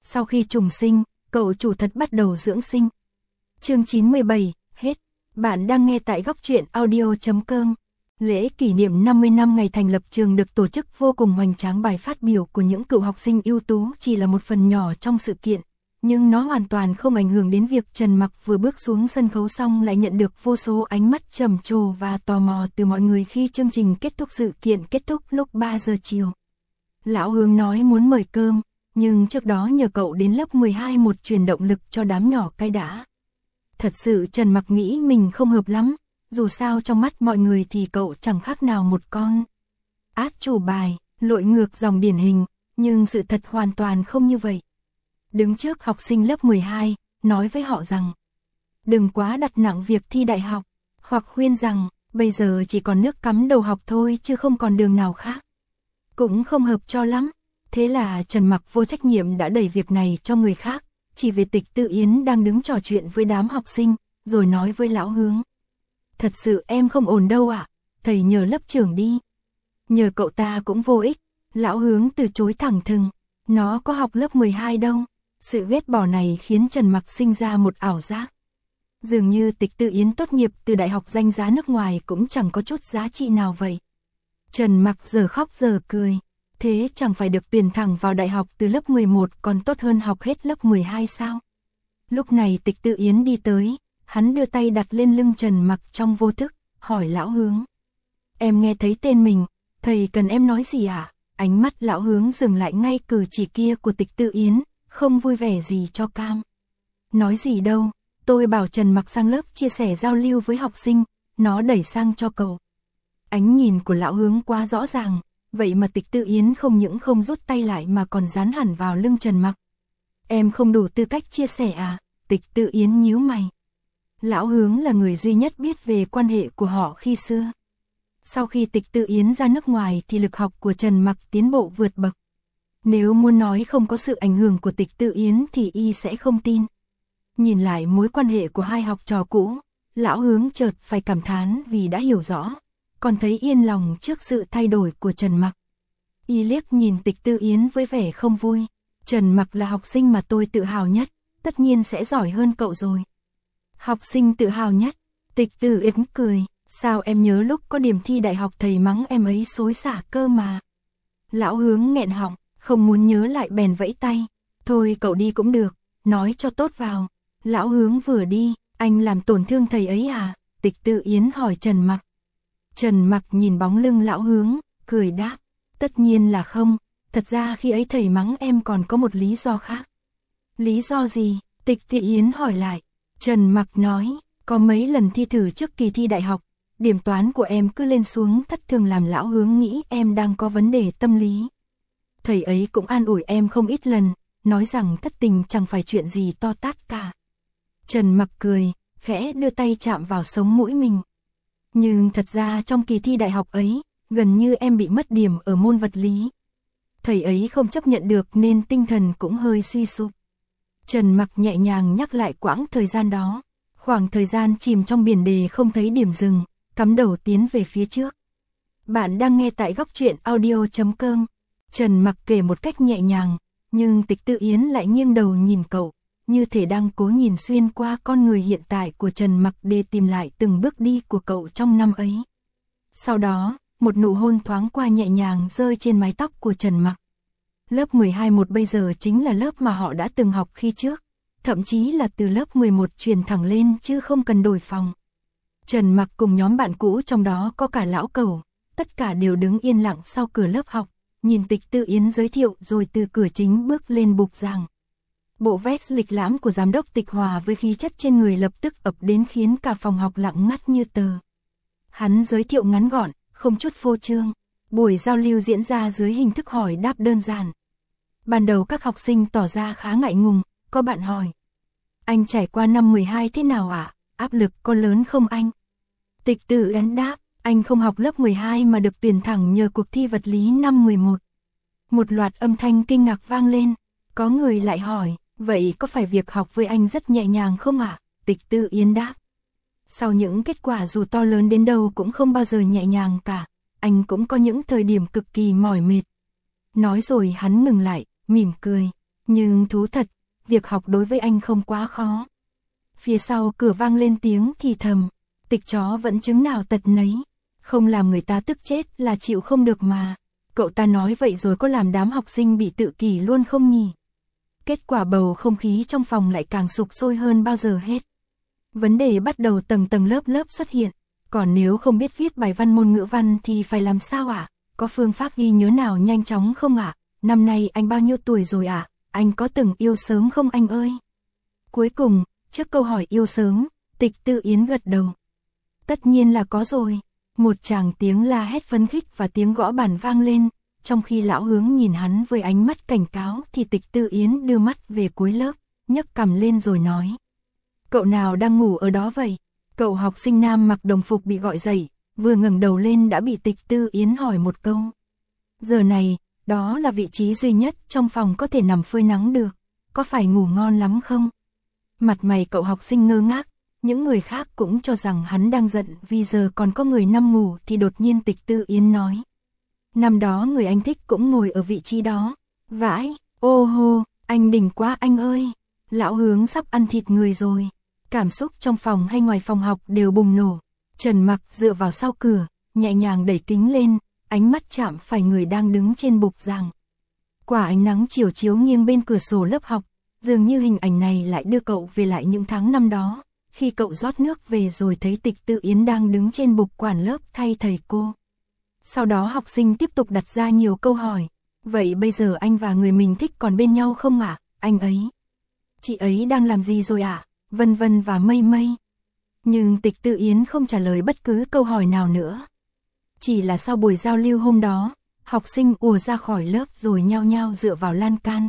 Sau khi trùng sinh, cậu chủ thật bắt đầu dưỡng sinh. Chương 97, hết. Bạn đang nghe tại góc truyện audio.com. Lễ kỷ niệm 50 năm ngày thành lập trường được tổ chức vô cùng hoành tráng. Bài phát biểu của những cựu học sinh ưu tú chỉ là một phần nhỏ trong sự kiện, nhưng nó hoàn toàn không ảnh hưởng đến việc Trần Mặc vừa bước xuống sân khấu xong lại nhận được vô số ánh mắt trầm trồ và tò mò từ mọi người khi chương trình kết thúc. Sự kiện kết thúc lúc 3 giờ chiều. Lão Hướng nói muốn mời cơm, nhưng trước đó nhờ cậu đến lớp 12 một truyền động lực cho đám nhỏ cái đã. Thật sự Trần Mặc nghĩ mình không hợp lắm, dù sao trong mắt mọi người thì cậu chẳng khác nào một con át chủ bài, lội ngược dòng điển hình, nhưng sự thật hoàn toàn không như vậy. Đứng trước học sinh lớp 12, nói với họ rằng đừng quá đặt nặng việc thi đại học, hoặc khuyên rằng bây giờ chỉ còn nước cắm đầu học thôi chứ không còn đường nào khác. Cũng không hợp cho lắm, thế là Trần Mặc vô trách nhiệm đã đẩy việc này cho người khác, chỉ về Tịch Tự Yến đang đứng trò chuyện với đám học sinh, rồi nói với Lão Hướng. Thật sự em không ổn đâu ạ, thầy nhờ lớp trưởng đi. Nhờ cậu ta cũng vô ích, Lão Hướng từ chối thẳng thừng, nó có học lớp 12 đâu. Sự ghét bỏ này khiến Trần Mặc sinh ra một ảo giác. Dường như Tịch Tự Yến tốt nghiệp từ đại học danh giá nước ngoài cũng chẳng có chút giá trị nào vậy. Trần Mặc giờ khóc giờ cười, thế chẳng phải được tuyển thẳng vào đại học từ lớp 11 còn tốt hơn học hết lớp 12 sao? Lúc này Tịch Tự Yến đi tới, hắn đưa tay đặt lên lưng Trần Mặc trong vô thức, hỏi Lão Hướng. Em nghe thấy tên mình, thầy cần em nói gì ạ? Ánh mắt Lão Hướng dừng lại ngay cử chỉ kia của Tịch Tự Yến, không vui vẻ gì cho cam. Nói gì đâu, tôi bảo Trần Mặc sang lớp chia sẻ giao lưu với học sinh, nó đẩy sang cho cậu. Ánh nhìn của Lão Hướng quá rõ ràng, vậy mà Tịch Tự Yến không những không rút tay lại mà còn dán hẳn vào lưng Trần Mặc. Em không đủ tư cách chia sẻ à? Tịch Tự Yến nhíu mày. Lão Hướng là người duy nhất biết về quan hệ của họ khi xưa. Sau khi Tịch Tự Yến ra nước ngoài thì lực học của Trần Mặc tiến bộ vượt bậc. Nếu muốn nói không có sự ảnh hưởng của Tịch Tự Yến thì y sẽ không tin. Nhìn lại mối quan hệ của hai học trò cũ, Lão Hướng chợt phải cảm thán vì đã hiểu rõ, còn thấy yên lòng trước sự thay đổi của Trần Mặc. Y liếc nhìn Tịch Tự Yến với vẻ không vui. Trần Mặc là học sinh mà tôi tự hào nhất, tất nhiên sẽ giỏi hơn cậu rồi. Học sinh tự hào nhất? Tịch Tự Yến cười, sao em nhớ lúc có điểm thi đại học thầy mắng em ấy xối xả cơ mà. Lão Hướng nghẹn họng, không muốn nhớ lại bèn vẫy tay. Thôi cậu đi cũng được, nói cho tốt vào. Lão Hướng vừa đi, anh làm tổn thương thầy ấy à? Tịch Tự Yến hỏi Trần Mặc. Trần Mặc nhìn bóng lưng Lão Hướng, cười đáp. Tất nhiên là không, thật ra khi ấy thầy mắng em còn có một lý do khác. Lý do gì? Tịch Tự Yến hỏi lại. Trần Mặc nói, có mấy lần thi thử trước kỳ thi đại học, điểm toán của em cứ lên xuống thất thường làm Lão Hướng nghĩ em đang có vấn đề tâm lý. Thầy ấy cũng an ủi em không ít lần, nói rằng thất tình chẳng phải chuyện gì to tát cả. Trần Mặc cười, khẽ đưa tay chạm vào sống mũi mình. Nhưng thật ra trong kỳ thi đại học ấy, gần như em bị mất điểm ở môn vật lý. Thầy ấy không chấp nhận được nên tinh thần cũng hơi suy sụp. Trần Mặc nhẹ nhàng nhắc lại quãng thời gian đó, khoảng thời gian chìm trong biển đề không thấy điểm dừng, cắm đầu tiến về phía trước. Bạn đang nghe tại góc truyện audio.com. Trần Mặc kể một cách nhẹ nhàng, nhưng Tịch Tự Yến lại nghiêng đầu nhìn cậu, như thể đang cố nhìn xuyên qua con người hiện tại của Trần Mặc để tìm lại từng bước đi của cậu trong năm ấy. Sau đó, một nụ hôn thoáng qua nhẹ nhàng rơi trên mái tóc của Trần Mặc. Lớp 12 một bây giờ chính là lớp mà họ đã từng học khi trước, thậm chí là từ lớp 11 truyền thẳng lên chứ không cần đổi phòng. Trần Mặc cùng nhóm bạn cũ trong đó có cả Lão Cẩu, tất cả đều đứng yên lặng sau cửa lớp học, nhìn Tịch Tự Yến giới thiệu rồi từ cửa chính bước lên bục giảng. Bộ vest lịch lãm của giám đốc Tịch Hòa với khí chất trên người lập tức ập đến khiến cả phòng học lặng ngắt như tờ. Hắn giới thiệu ngắn gọn, không chút phô trương. Buổi giao lưu diễn ra dưới hình thức hỏi đáp đơn giản. Ban đầu các học sinh tỏ ra khá ngại ngùng, có bạn hỏi. Anh trải qua năm 12 thế nào ạ? Áp lực có lớn không anh? Tịch Tự Yến đáp, anh không học lớp 12 mà được tuyển thẳng nhờ cuộc thi vật lý năm 11. Một loạt âm thanh kinh ngạc vang lên, có người lại hỏi, vậy có phải việc học với anh rất nhẹ nhàng không ạ? Tịch Tự Yến đáp. Sau những kết quả dù to lớn đến đâu cũng không bao giờ nhẹ nhàng cả, anh cũng có những thời điểm cực kỳ mỏi mệt. Nói rồi hắn ngừng lại, mỉm cười. Nhưng thú thật, việc học đối với anh không quá khó. Phía sau cửa vang lên tiếng thì thầm, tịch chó vẫn chứng nào tật nấy, không làm người ta tức chết là chịu không được mà. Cậu ta nói vậy rồi có làm đám học sinh bị tự kỷ luôn không nhỉ? Kết quả bầu không khí trong phòng lại càng sục sôi hơn bao giờ hết. Vấn đề bắt đầu tầng tầng lớp lớp xuất hiện. Còn nếu không biết viết bài văn môn ngữ văn thì phải làm sao ạ? Có phương pháp ghi nhớ nào nhanh chóng không ạ? Năm nay anh bao nhiêu tuổi rồi ạ? Anh có từng yêu sớm không anh ơi? Cuối cùng, trước câu hỏi yêu sớm, Tịch Tư Yến gật đầu. Tất nhiên là có rồi. Một tràng tiếng la hét phấn khích và tiếng gõ bàn vang lên. Trong khi Lão Hướng nhìn hắn với ánh mắt cảnh cáo thì Tịch Tư Yến đưa mắt về cuối lớp, nhấc cằm lên rồi nói. Cậu nào đang ngủ ở đó vậy? Cậu học sinh nam mặc đồng phục bị gọi dậy, vừa ngẩng đầu lên đã bị Tịch Tư Yến hỏi một câu. Giờ này, đó là vị trí duy nhất trong phòng có thể nằm phơi nắng được, có phải ngủ ngon lắm không? Mặt mày cậu học sinh ngơ ngác, những người khác cũng cho rằng hắn đang giận vì giờ còn có người nằm ngủ thì đột nhiên Tịch Tư Yến nói. Năm đó người anh thích cũng ngồi ở vị trí đó. Vãi, ô hô, anh đỉnh quá anh ơi. Lão Hướng sắp ăn thịt người rồi. Cảm xúc trong phòng hay ngoài phòng học đều bùng nổ. Trần Mặc dựa vào sau cửa, nhẹ nhàng đẩy kính lên, ánh mắt chạm phải người đang đứng trên bục giảng. Quả ánh nắng chiều chiếu nghiêng bên cửa sổ lớp học, dường như hình ảnh này lại đưa cậu về lại những tháng năm đó, khi cậu rót nước về rồi thấy Tịch Tư Yến đang đứng trên bục quản lớp thay thầy cô. Sau đó học sinh tiếp tục đặt ra nhiều câu hỏi. Vậy bây giờ anh và người mình thích còn bên nhau không ạ? Anh ấy? Chị ấy đang làm gì rồi ạ? Vân vân và mây mây. Nhưng Tịch Tư Yến không trả lời bất cứ câu hỏi nào nữa. Chỉ là sau buổi giao lưu hôm đó, học sinh ùa ra khỏi lớp rồi nhao nhao dựa vào lan can.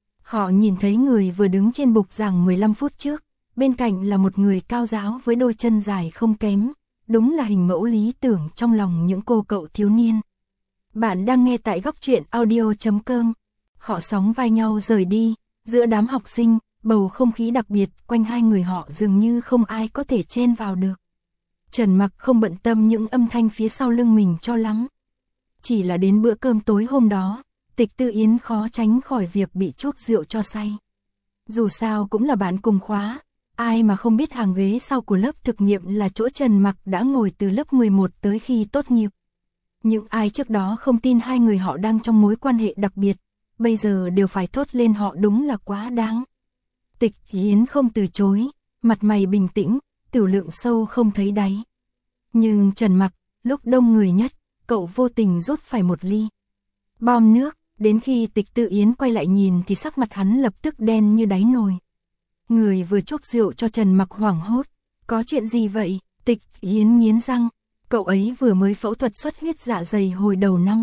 Họ nhìn thấy người vừa đứng trên bục giảng 15 phút trước, bên cạnh là một người cao ráo với đôi chân dài không kém. Đúng là hình mẫu lý tưởng trong lòng những cô cậu thiếu niên. Bạn đang nghe tại Góc Truyện Audio.com. Họ sóng vai nhau rời đi, giữa đám học sinh, bầu không khí đặc biệt quanh hai người họ dường như không ai có thể chen vào được. Trần Mặc không bận tâm những âm thanh phía sau lưng mình cho lắm. Chỉ là đến bữa cơm tối hôm đó, Tịch Tư Yến khó tránh khỏi việc bị chuốc rượu cho say. Dù sao cũng là bạn cùng khóa. Ai mà không biết hàng ghế sau của lớp thực nghiệm là chỗ Trần Mặc đã ngồi từ lớp 11 tới khi tốt nghiệp. Những ai trước đó không tin hai người họ đang trong mối quan hệ đặc biệt, bây giờ đều phải thốt lên họ đúng là quá đáng. Tịch Yến không từ chối, mặt mày bình tĩnh, tiểu lượng sâu không thấy đáy. Nhưng Trần Mặc, lúc đông người nhất, cậu vô tình rút phải một ly bom nước, đến khi Tịch Tư Yến quay lại nhìn thì sắc mặt hắn lập tức đen như đáy nồi. Người vừa chuốc rượu cho Trần Mặc hoảng hốt. Có chuyện gì vậy? Tịch Yến nghiến răng. Cậu ấy vừa mới phẫu thuật xuất huyết dạ dày hồi đầu năm.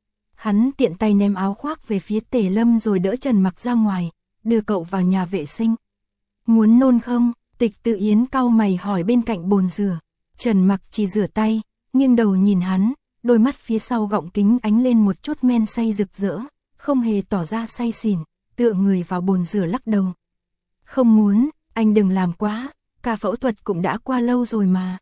Hắn tiện tay ném áo khoác về phía Tề Lâm rồi đỡ Trần Mặc ra ngoài, đưa cậu vào nhà vệ sinh. Muốn nôn không? Tịch Tư Yến cau mày hỏi bên cạnh bồn rửa. Trần Mặc chỉ rửa tay, nghiêng đầu nhìn hắn, đôi mắt phía sau gọng kính ánh lên một chút men say rực rỡ, không hề tỏ ra say xỉn, tựa người vào bồn rửa lắc đầu. Không muốn, anh đừng làm quá, cả phẫu thuật cũng đã qua lâu rồi mà.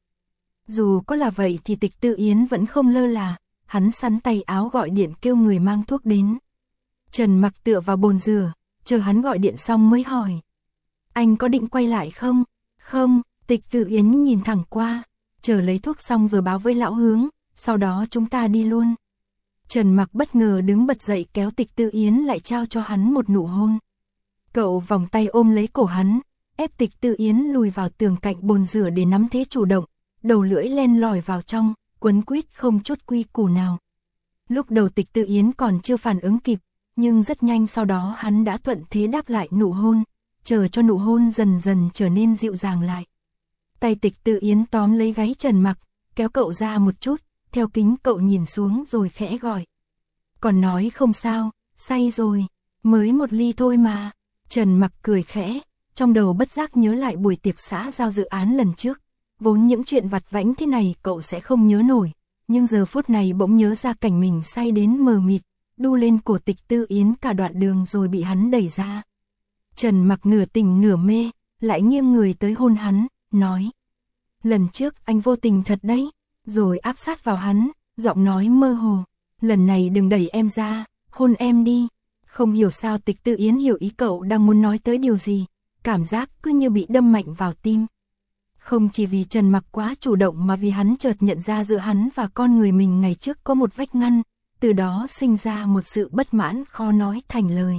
Dù có là vậy thì Tịch Tư Yến vẫn không lơ là, hắn sắn tay áo gọi điện kêu người mang thuốc đến. Trần Mặc tựa vào bồn rửa, chờ hắn gọi điện xong mới hỏi. Anh có định quay lại không? Không, Tịch Tư Yến nhìn thẳng qua, chờ lấy thuốc xong rồi báo với Lão Hướng, sau đó chúng ta đi luôn. Trần Mặc bất ngờ đứng bật dậy kéo Tịch Tư Yến lại trao cho hắn một nụ hôn. Cậu vòng tay ôm lấy cổ hắn, ép Tịch Tư Yến lùi vào tường cạnh bồn rửa để nắm thế chủ động, đầu lưỡi len lỏi vào trong, quấn quýt không chút quy củ nào. Lúc đầu Tịch Tư Yến còn chưa phản ứng kịp, nhưng rất nhanh sau đó hắn đã thuận thế đáp lại nụ hôn, chờ cho nụ hôn dần dần trở nên dịu dàng lại. Tay Tịch Tư Yến tóm lấy gáy Trần Mặc, kéo cậu ra một chút, theo kính cậu nhìn xuống rồi khẽ gọi. Còn nói không sao, say rồi, mới một ly thôi mà. Trần Mặc cười khẽ, trong đầu bất giác nhớ lại buổi tiệc xã giao dự án lần trước. Vốn những chuyện vặt vãnh thế này cậu sẽ không nhớ nổi, nhưng giờ phút này bỗng nhớ ra cảnh mình say đến mờ mịt, đu lên cổ Tịch Tư Yến cả đoạn đường rồi bị hắn đẩy ra. Trần Mặc nửa tỉnh nửa mê, lại nghiêng người tới hôn hắn, nói. Lần trước anh vô tình thật đấy, rồi áp sát vào hắn, giọng nói mơ hồ. Lần này đừng đẩy em ra, hôn em đi. Không hiểu sao Tịch Tự Yến hiểu ý cậu đang muốn nói tới điều gì, cảm giác cứ như bị đâm mạnh vào tim. Không chỉ vì Trần Mặc quá chủ động mà vì hắn chợt nhận ra giữa hắn và con người mình ngày trước có một vách ngăn, từ đó sinh ra một sự bất mãn khó nói thành lời.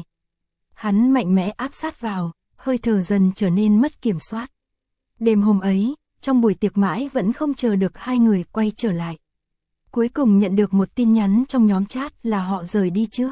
Hắn mạnh mẽ áp sát vào, hơi thở dần trở nên mất kiểm soát. Đêm hôm ấy, trong buổi tiệc mãi vẫn không chờ được hai người quay trở lại. Cuối cùng nhận được một tin nhắn trong nhóm chat là họ rời đi trước.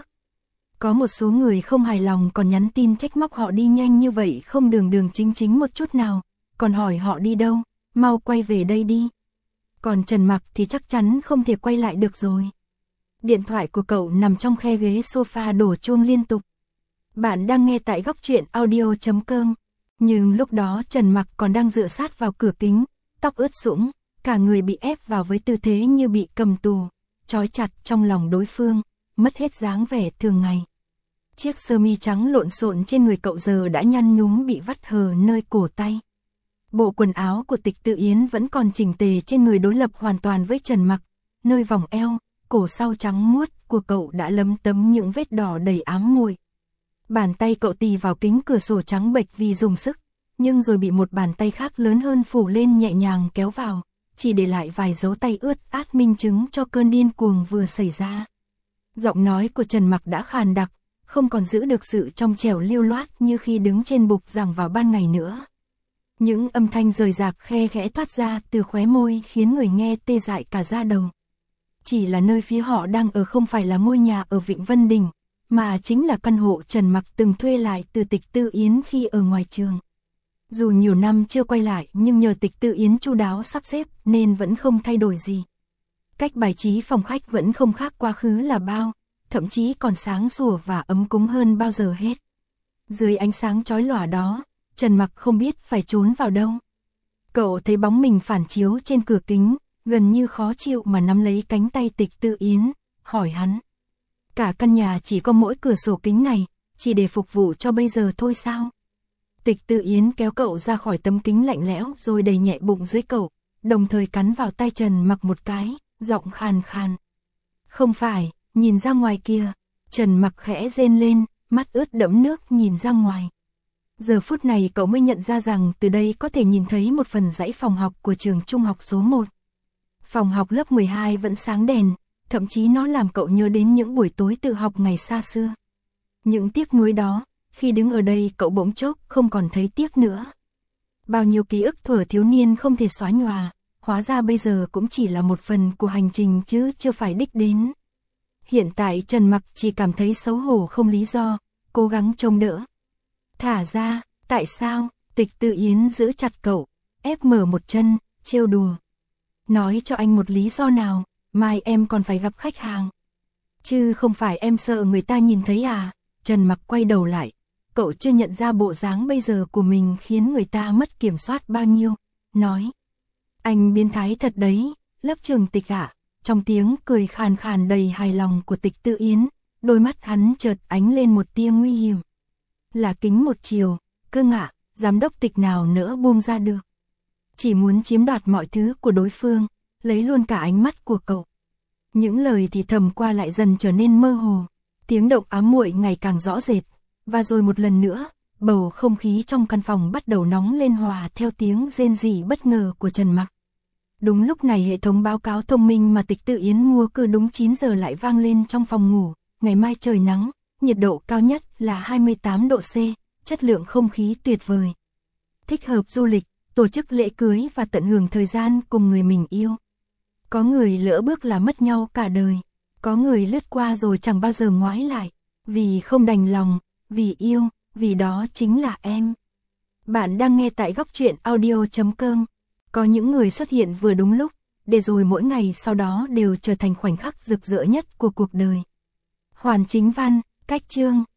Có một số người không hài lòng còn nhắn tin trách móc họ đi nhanh như vậy không đường đường chính chính một chút nào, còn hỏi họ đi đâu, mau quay về đây đi. Còn Trần Mặc thì chắc chắn không thể quay lại được rồi. Điện thoại của cậu nằm trong khe ghế sofa đổ chuông liên tục. Bạn đang nghe tại góc truyện audio.com. Nhưng lúc đó Trần Mặc còn đang dựa sát vào cửa kính, tóc ướt sũng, cả người bị ép vào với tư thế như bị cầm tù, trói chặt trong lòng đối phương, mất hết dáng vẻ thường ngày. Chiếc sơ mi trắng lộn xộn trên người cậu giờ đã nhăn nhúm bị vắt hờ nơi cổ tay. Bộ quần áo của Tịch Tự Yến vẫn còn chỉnh tề trên người đối lập hoàn toàn với Trần Mặc, nơi vòng eo, cổ sau trắng muốt của cậu đã lấm tấm những vết đỏ đầy ám muội. Bàn tay cậu tì vào kính cửa sổ trắng bệch vì dùng sức, nhưng rồi bị một bàn tay khác lớn hơn phủ lên nhẹ nhàng kéo vào, chỉ để lại vài dấu tay ướt át minh chứng cho cơn điên cuồng vừa xảy ra. Giọng nói của Trần Mặc đã khàn đặc, không còn giữ được sự trong trẻo lưu loát như khi đứng trên bục giảng vào ban ngày nữa. Những âm thanh rời rạc khe khẽ thoát ra từ khóe môi khiến người nghe tê dại cả da đầu. Chỉ là nơi phía họ đang ở không phải là ngôi nhà ở Vịnh Vân Đình, mà chính là căn hộ Trần Mặc từng thuê lại từ Tịch Tự Yến khi ở ngoài trường. Dù nhiều năm chưa quay lại nhưng nhờ Tịch Tự Yến chu đáo sắp xếp nên vẫn không thay đổi gì. Cách bài trí phòng khách vẫn không khác quá khứ là bao, thậm chí còn sáng sủa và ấm cúng hơn bao giờ hết. Dưới ánh sáng chói lòa đó, Trần Mặc không biết phải trốn vào đâu. Cậu thấy bóng mình phản chiếu trên cửa kính, gần như khó chịu mà nắm lấy cánh tay Tịch Tự Yến, hỏi hắn. Cả căn nhà chỉ có mỗi cửa sổ kính này, chỉ để phục vụ cho bây giờ thôi sao? Tịch Tự Yến kéo cậu ra khỏi tấm kính lạnh lẽo rồi đẩy nhẹ bụng dưới cậu, đồng thời cắn vào tay Trần Mặc một cái, giọng khàn khàn. Không phải, nhìn ra ngoài kìa. Trần Mặc khẽ rên lên, mắt ướt đẫm nước nhìn ra ngoài. Giờ phút này cậu mới nhận ra rằng từ đây có thể nhìn thấy một phần dãy phòng học của trường trung học số 1. Phòng học lớp 12 vẫn sáng đèn, thậm chí nó làm cậu nhớ đến những buổi tối tự học ngày xa xưa. Những tiếc nuối đó, khi đứng ở đây cậu bỗng chốc không còn thấy tiếc nữa. Bao nhiêu ký ức thuở thiếu niên không thể xóa nhòa, hóa ra bây giờ cũng chỉ là một phần của hành trình chứ chưa phải đích đến. Hiện tại Trần Mặc chỉ cảm thấy xấu hổ không lý do, cố gắng trông đỡ. Thả ra, tại sao? Tịch Tự Yến giữ chặt cậu, ép mở một chân, trêu đùa. Nói cho anh một lý do nào, mai em còn phải gặp khách hàng. Chứ không phải em sợ người ta nhìn thấy à? Trần Mặc quay đầu lại, cậu chưa nhận ra bộ dáng bây giờ của mình khiến người ta mất kiểm soát bao nhiêu, nói. Anh biến thái thật đấy, lớp trường Tịch ạ. Trong tiếng cười khàn khàn đầy hài lòng của Tịch Tự Yến, đôi mắt hắn chợt ánh lên một tia nguy hiểm. Là kính một chiều, cơ ngạ, giám đốc Tịch nào nỡ buông ra được. Chỉ muốn chiếm đoạt mọi thứ của đối phương, lấy luôn cả ánh mắt của cậu. Những lời thì thầm qua lại dần trở nên mơ hồ, tiếng động ám muội ngày càng rõ rệt, và rồi một lần nữa, bầu không khí trong căn phòng bắt đầu nóng lên hòa theo tiếng rên rỉ bất ngờ của Trần Mặc. Đúng lúc này hệ thống báo cáo thông minh mà Tịch Tự Yến mua cứ đúng 9 giờ lại vang lên trong phòng ngủ. Ngày mai trời nắng, nhiệt độ cao nhất là 28 độ C, chất lượng không khí tuyệt vời. Thích hợp du lịch, tổ chức lễ cưới và tận hưởng thời gian cùng người mình yêu. Có người lỡ bước là mất nhau cả đời, có người lướt qua rồi chẳng bao giờ ngoái lại, vì không đành lòng, vì yêu, vì đó chính là em. Bạn đang nghe tại góc truyện audio.com. Có những người xuất hiện vừa đúng lúc, để rồi mỗi ngày sau đó đều trở thành khoảnh khắc rực rỡ nhất của cuộc đời. Hoàn Chính Văn, cách chương.